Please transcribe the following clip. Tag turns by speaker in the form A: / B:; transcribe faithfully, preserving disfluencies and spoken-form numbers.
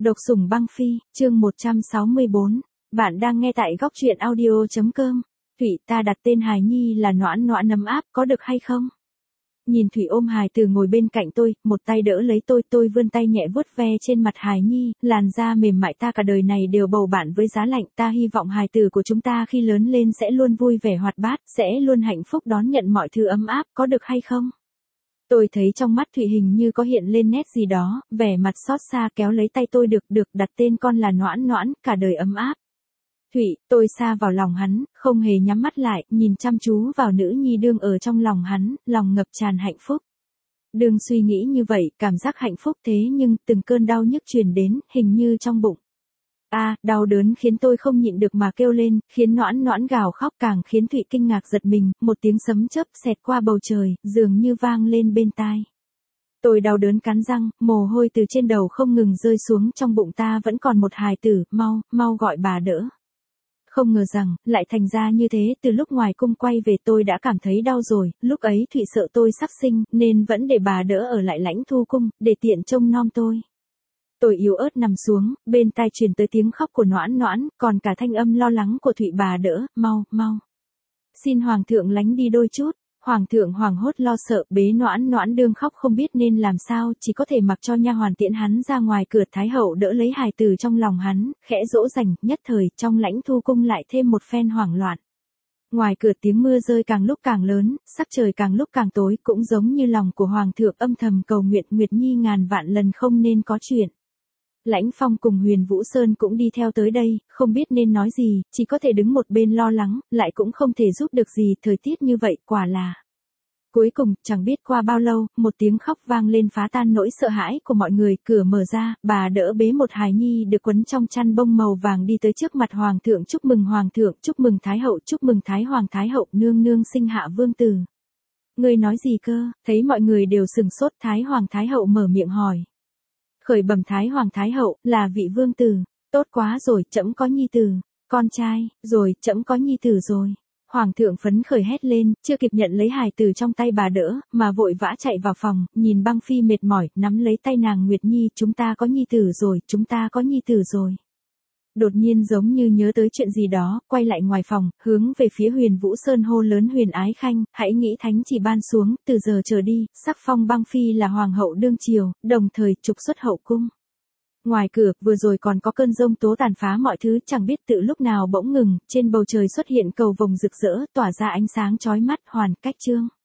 A: Độc sủng băng phi, chương một trăm sáu mươi bốn. Bạn đang nghe tại góc truyện audio.com. Thủy, ta đặt tên hài nhi là Noãn Noãn ấm áp, có được hay không? Nhìn Thủy ôm hài từ ngồi bên cạnh tôi, một tay đỡ lấy tôi, tôi vươn tay nhẹ vuốt ve trên mặt hài nhi, làn da mềm mại, ta cả đời này đều bầu bạn với giá lạnh, ta hy vọng hài tử của chúng ta khi lớn lên sẽ luôn vui vẻ hoạt bát, sẽ luôn hạnh phúc đón nhận mọi thứ ấm áp, có được hay không? Tôi thấy trong mắt Thủy hình như có hiện lên nét gì đó, vẻ mặt xót xa kéo lấy tay tôi, được được đặt tên con là Noãn Noãn, cả đời ấm áp. Thủy, tôi sa vào lòng hắn, không hề nhắm mắt lại, nhìn chăm chú vào nữ nhi đương ở trong lòng hắn, lòng ngập tràn hạnh phúc. Đừng suy nghĩ như vậy, cảm giác hạnh phúc thế nhưng từng cơn đau nhức truyền đến, hình như trong bụng. A, à, đau đớn khiến tôi không nhịn được mà kêu lên, khiến Noãn Noãn gào khóc, càng khiến Thụy kinh ngạc giật mình, một tiếng sấm chớp xẹt qua bầu trời, dường như vang lên bên tai. Tôi đau đớn cắn răng, mồ hôi từ trên đầu không ngừng rơi xuống, trong bụng ta vẫn còn một hài tử, mau, mau gọi bà đỡ. Không ngờ rằng, lại thành ra như thế, từ lúc ngoài cung quay về tôi đã cảm thấy đau rồi, lúc ấy Thụy sợ tôi sắp sinh, nên vẫn để bà đỡ ở lại Lãnh Thu cung, để tiện trông nom tôi. Tôi yếu ớt nằm xuống, bên tai truyền tới tiếng khóc của Noãn Noãn, còn cả thanh âm lo lắng của Thụy, bà đỡ, mau, mau. Xin Hoàng thượng lánh đi đôi chút. Hoàng thượng hoảng hốt lo sợ, bế Noãn Noãn đương khóc không biết nên làm sao, chỉ có thể mặc cho nha hoàn tiễn hắn ra ngoài cửa. Thái hậu đỡ lấy hài tử trong lòng hắn, khẽ dỗ dành, nhất thời trong Lãnh Thu cung lại thêm một phen hoảng loạn. Ngoài cửa tiếng mưa rơi càng lúc càng lớn, sắc trời càng lúc càng tối, cũng giống như lòng của Hoàng thượng âm thầm cầu nguyện Nguyệt Nhi ngàn vạn lần không nên có chuyện. Lãnh Phong cùng Huyền Vũ Sơn cũng đi theo tới đây, không biết nên nói gì, chỉ có thể đứng một bên lo lắng, lại cũng không thể giúp được gì, thời tiết như vậy quả là. Cuối cùng, chẳng biết qua bao lâu, một tiếng khóc vang lên phá tan nỗi sợ hãi của mọi người, cửa mở ra, bà đỡ bế một hài nhi được quấn trong chăn bông màu vàng đi tới trước mặt Hoàng thượng, chúc mừng Hoàng thượng, chúc mừng Thái hậu, chúc mừng Thái Hoàng Thái hậu, nương nương sinh hạ vương tử. Ngươi nói gì cơ? Thấy mọi người đều sừng sốt, Thái Hoàng Thái hậu mở miệng hỏi. Khởi bẩm Thái Hoàng Thái hậu, là vị vương tử. Tốt quá rồi, trẫm có nhi tử. Con trai, rồi, trẫm có nhi tử rồi. Hoàng thượng phấn khởi hét lên, chưa kịp nhận lấy hài tử trong tay bà đỡ, mà vội vã chạy vào phòng, nhìn băng phi mệt mỏi, nắm lấy tay nàng, Nguyệt Nhi, chúng ta có nhi tử rồi, chúng ta có nhi tử rồi. Đột nhiên giống như nhớ tới chuyện gì đó, quay lại ngoài phòng, hướng về phía Huyền Vũ Sơn hô lớn, Huyền Ái Khanh, hãy nghĩ thánh chỉ ban xuống, từ giờ trở đi, sắc phong băng phi là hoàng hậu đương triều, đồng thời trục xuất hậu cung. Ngoài cửa, vừa rồi còn có cơn giông tố tàn phá mọi thứ, chẳng biết tự lúc nào bỗng ngừng, trên bầu trời xuất hiện cầu vồng rực rỡ, tỏa ra ánh sáng chói mắt, hoàn cách chương.